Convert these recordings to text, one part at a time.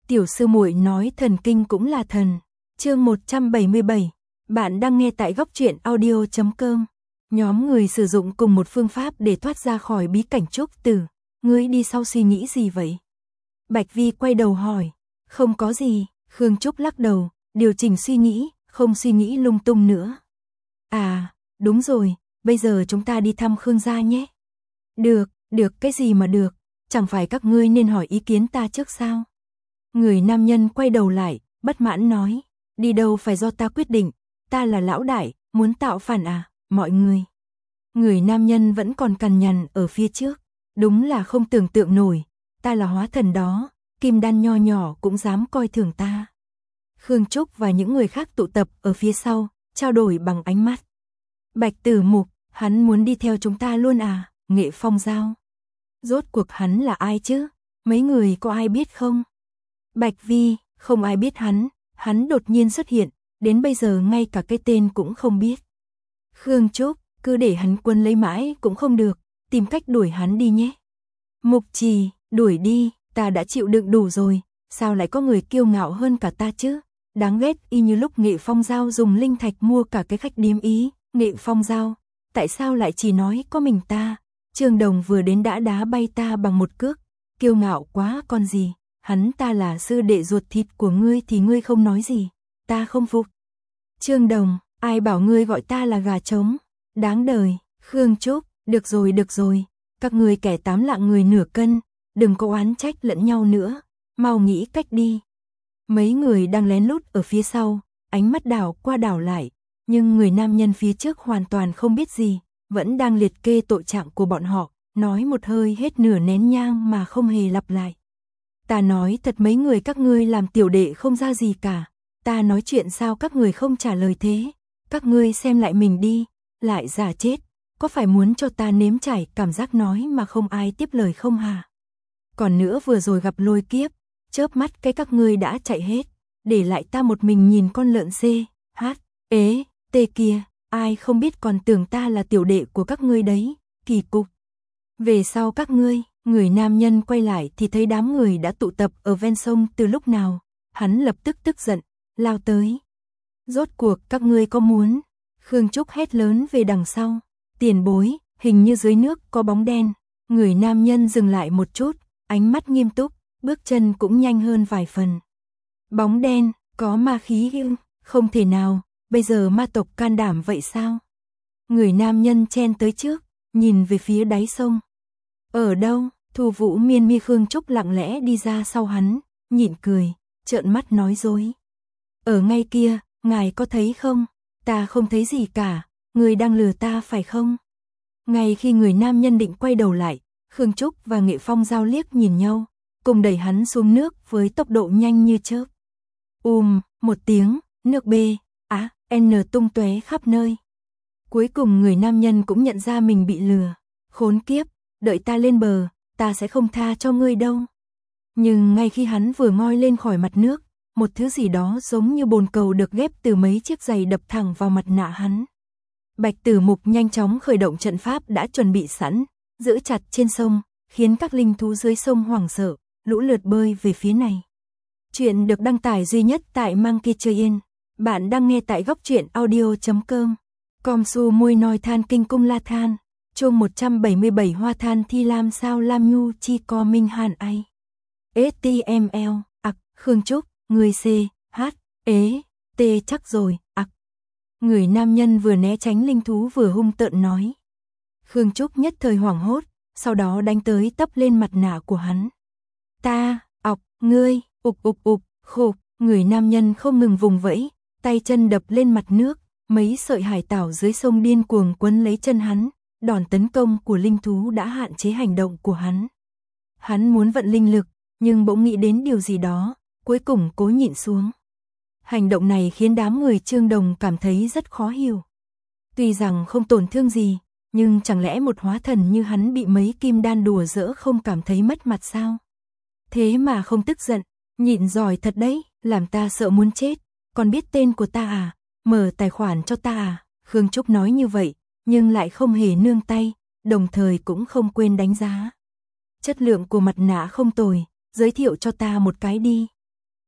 Tiểu sư muội nói thần kinh cũng là thần. Chương 177. Bạn đang nghe tại góc truyện audio.com. Nhóm người sử dụng cùng một phương pháp để thoát ra khỏi bí cảnh Trúc Tử. Ngươi đi sau suy nghĩ gì vậy? Bạch Vi quay đầu hỏi. Không có gì, Khương Trúc lắc đầu, điều chỉnh suy nghĩ, không suy nghĩ lung tung nữa. À, đúng rồi, bây giờ chúng ta đi thăm Khương gia nhé. Được, cái gì mà được, chẳng phải các ngươi nên hỏi ý kiến ta trước sao? Người nam nhân quay đầu lại, bất mãn nói, đi đâu phải do ta quyết định, ta là lão đại, muốn tạo phản à, mọi người. Người nam nhân vẫn còn cằn nhằn ở phía trước, đúng là không tưởng tượng nổi, ta là hóa thần đó, kim đan nho nhỏ cũng dám coi thường ta. Khương Trúc và những người khác tụ tập ở phía sau, trao đổi bằng ánh mắt. Bạch Tử Mục, hắn muốn đi theo chúng ta luôn à, Nghệ Phong Giao. Rốt cuộc hắn là ai chứ, mấy người có ai biết không? Bạch Vi, không ai biết hắn đột nhiên xuất hiện, đến bây giờ ngay cả cái tên cũng không biết. Khương Trúc, cứ để hắn quân lấy mãi cũng không được, tìm cách đuổi hắn đi nhé. Mục Trì, đuổi đi, ta đã chịu đựng đủ rồi, sao lại có người kiêu ngạo hơn cả ta chứ? Đáng ghét, y như lúc Nghệ Phong Giao dùng linh thạch mua cả cái khách điếm ý. Nghệ Phong Giao, tại sao lại chỉ nói có mình ta? Trương Đồng vừa đến đã đá bay ta bằng một cước, kiêu ngạo quá con gì, hắn ta là sư đệ ruột thịt của ngươi thì ngươi không nói gì, ta không phục. Trương Đồng, ai bảo ngươi gọi ta là gà trống, đáng đời. Khương Trúc, được rồi, các ngươi kẻ tám lạng người nửa cân, đừng có oán trách lẫn nhau nữa, mau nghĩ cách đi. Mấy người đang lén lút ở phía sau, ánh mắt đảo qua đảo lại, nhưng người nam nhân phía trước hoàn toàn không biết gì, vẫn đang liệt kê tội trạng của bọn họ, nói một hơi hết nửa nén nhang mà không hề lặp lại. Ta nói thật mấy người các ngươi làm tiểu đệ không ra gì cả, ta nói chuyện sao các người không trả lời thế, các ngươi xem lại mình đi, lại giả chết, có phải muốn cho ta nếm trải cảm giác nói mà không ai tiếp lời không hả? Còn nữa vừa rồi gặp lôi kiếp, chớp mắt cái các ngươi đã chạy hết, để lại ta một mình nhìn con lợn tê kia, ai không biết còn tưởng ta là tiểu đệ của các ngươi đấy, kỳ cục. Về sau các ngươi, người nam nhân quay lại thì thấy đám người đã tụ tập ở ven sông từ lúc nào, hắn lập tức tức giận, lao tới. Rốt cuộc các ngươi có muốn? Khương Trúc hét lớn về đằng sau, tiền bối, hình như dưới nước có bóng đen. Người nam nhân dừng lại một chút, ánh mắt nghiêm túc, bước chân cũng nhanh hơn vài phần. Bóng đen, có ma khí ư? Không thể nào, bây giờ ma tộc can đảm vậy sao? Người nam nhân chen tới trước, nhìn về phía đáy sông. Ở đâu? Thu Vũ Miên Mi. Khương Trúc lặng lẽ đi ra sau hắn, nhịn cười, trợn mắt nói dối. Ở ngay kia, ngài có thấy không? Ta không thấy gì cả, người đang lừa ta phải không? Ngay khi người nam nhân định quay đầu lại, Khương Trúc và Nghệ Phong Giao liếc nhìn nhau, cùng đẩy hắn xuống nước với tốc độ nhanh như chớp. Một tiếng, nước N tung tóe khắp nơi. Cuối cùng người nam nhân cũng nhận ra mình bị lừa. Khốn kiếp, đợi ta lên bờ, ta sẽ không tha cho ngươi đâu. Nhưng ngay khi hắn vừa ngoi lên khỏi mặt nước, một thứ gì đó giống như bồn cầu được ghép từ mấy chiếc giày đập thẳng vào mặt nạ hắn. Bạch Tử Mục nhanh chóng khởi động trận pháp đã chuẩn bị sẵn, giữ chặt trên sông, khiến các linh thú dưới sông hoảng sợ, lũ lượt bơi về phía này. Chuyện được đăng tải duy nhất tại Monkey Chơi Yên. Bạn đang nghe tại góc truyện audio.com. Com su môi nói than kinh cung la than. Chương 177 hoa than thi lam sao lam nhu chi co minh hàn ai. STML, Khương Trúc, người T chắc rồi, Người nam nhân vừa né tránh linh thú vừa hung tợn nói. Khương Trúc nhất thời hoảng hốt, sau đó đánh tới tấp lên mặt nạ của hắn. Ta, ngươi, khục, người nam nhân không ngừng vùng vẫy, tay chân đập lên mặt nước, mấy sợi hải tảo dưới sông điên cuồng quấn lấy chân hắn, đòn tấn công của linh thú đã hạn chế hành động của hắn. Hắn muốn vận linh lực, nhưng bỗng nghĩ đến điều gì đó, cuối cùng cố nhịn xuống. Hành động này khiến đám người Trương Đồng cảm thấy rất khó hiểu. Tuy rằng không tổn thương gì, nhưng chẳng lẽ một hóa thần như hắn bị mấy kim đan đùa giỡn không cảm thấy mất mặt sao? Thế mà không tức giận, nhịn giỏi thật đấy, làm ta sợ muốn chết, còn biết tên của ta à, mở tài khoản cho ta à? Khương Trúc nói như vậy, nhưng lại không hề nương tay, đồng thời cũng không quên đánh giá. Chất lượng của mặt nạ không tồi, giới thiệu cho ta một cái đi.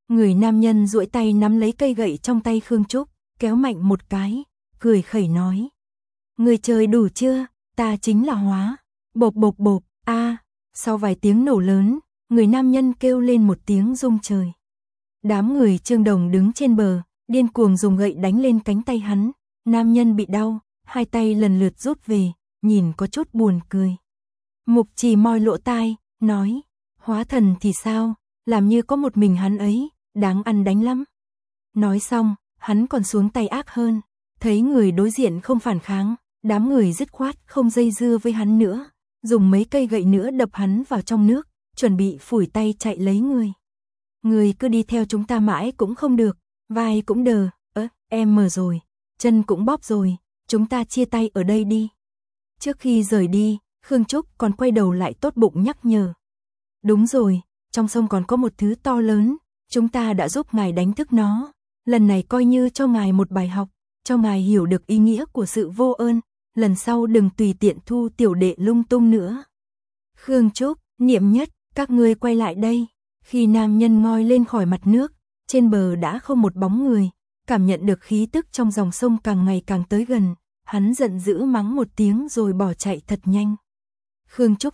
Người nam nhân duỗi tay nắm lấy cây gậy trong tay Khương Trúc, kéo mạnh một cái, cười khẩy nói. Người chơi đủ chưa, ta chính là Hóa. Bộp bộp bộp, sau vài tiếng nổ lớn, người nam nhân kêu lên một tiếng rung trời. Đám người Trương Đồng đứng trên bờ, điên cuồng dùng gậy đánh lên cánh tay hắn, nam nhân bị đau, hai tay lần lượt rút về, nhìn có chút buồn cười. Mục Trì moi lỗ tai, nói, Hóa thần thì sao, làm như có một mình hắn ấy, đáng ăn đánh lắm. Nói xong, hắn còn xuống tay ác hơn, thấy người đối diện không phản kháng, đám người dứt khoát không dây dưa với hắn nữa, dùng mấy cây gậy nữa đập hắn vào trong nước, chuẩn bị phủi tay chạy lấy người. Người cứ đi theo chúng ta mãi cũng không được, vai cũng đờ, em mờ rồi, chân cũng bóp rồi, chúng ta chia tay ở đây đi. Trước khi rời đi, Khương Trúc còn quay đầu lại tốt bụng nhắc nhở. Đúng rồi, trong sông còn có một thứ to lớn, chúng ta đã giúp ngài đánh thức nó, lần này coi như cho ngài một bài học, cho ngài hiểu được ý nghĩa của sự vô ơn, lần sau đừng tùy tiện thu tiểu đệ lung tung nữa. Khương Trúc, Niệm Nhất, các ngươi quay lại đây. Khi nam nhân ngoi lên khỏi mặt nước, trên bờ đã không một bóng người, cảm nhận được khí tức trong dòng sông càng ngày càng tới gần, hắn giận dữ mắng một tiếng rồi bỏ chạy thật nhanh. Khương Trúc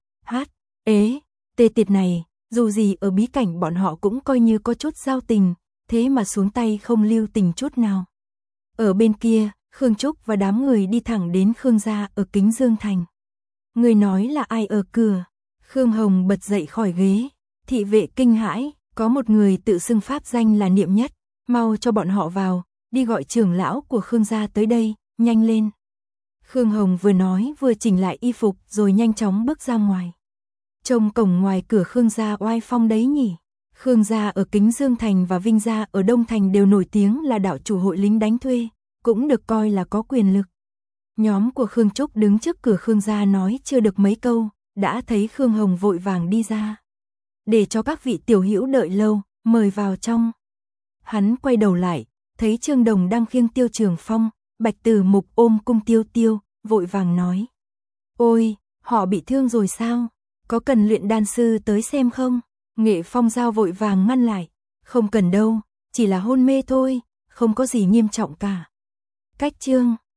tê tiệt này, dù gì ở bí cảnh bọn họ cũng coi như có chút giao tình, thế mà xuống tay không lưu tình chút nào. Ở bên kia, Khương Trúc và đám người đi thẳng đến Khương gia ở Kính Dương Thành. Người nói là ai ở cửa? Khương Hồng bật dậy khỏi ghế, thị vệ kinh hãi, có một người tự xưng pháp danh là Niệm Nhất, mau cho bọn họ vào, đi gọi trưởng lão của Khương gia tới đây, nhanh lên. Khương Hồng vừa nói vừa chỉnh lại y phục rồi nhanh chóng bước ra ngoài. Trông cổng ngoài cửa Khương gia oai phong đấy nhỉ. Khương gia ở Kính Dương Thành và Vinh gia ở Đông Thành đều nổi tiếng là đạo chủ hội lính đánh thuê, cũng được coi là có quyền lực. Nhóm của Khương Trúc đứng trước cửa Khương gia nói chưa được mấy câu, đã thấy Khương Hồng vội vàng đi ra. Để cho các vị tiểu hữu đợi lâu, mời vào trong. Hắn quay đầu lại, thấy Trương Đồng đang khiêng Tiêu Trường Phong, Bạch Tử Mục ôm Cung Tiêu Tiêu, vội vàng nói. Ôi, họ bị thương rồi sao? Có cần luyện đan sư tới xem không? Nghệ Phong Giao vội vàng ngăn lại. Không cần đâu, chỉ là hôn mê thôi, không có gì nghiêm trọng cả. Cách chương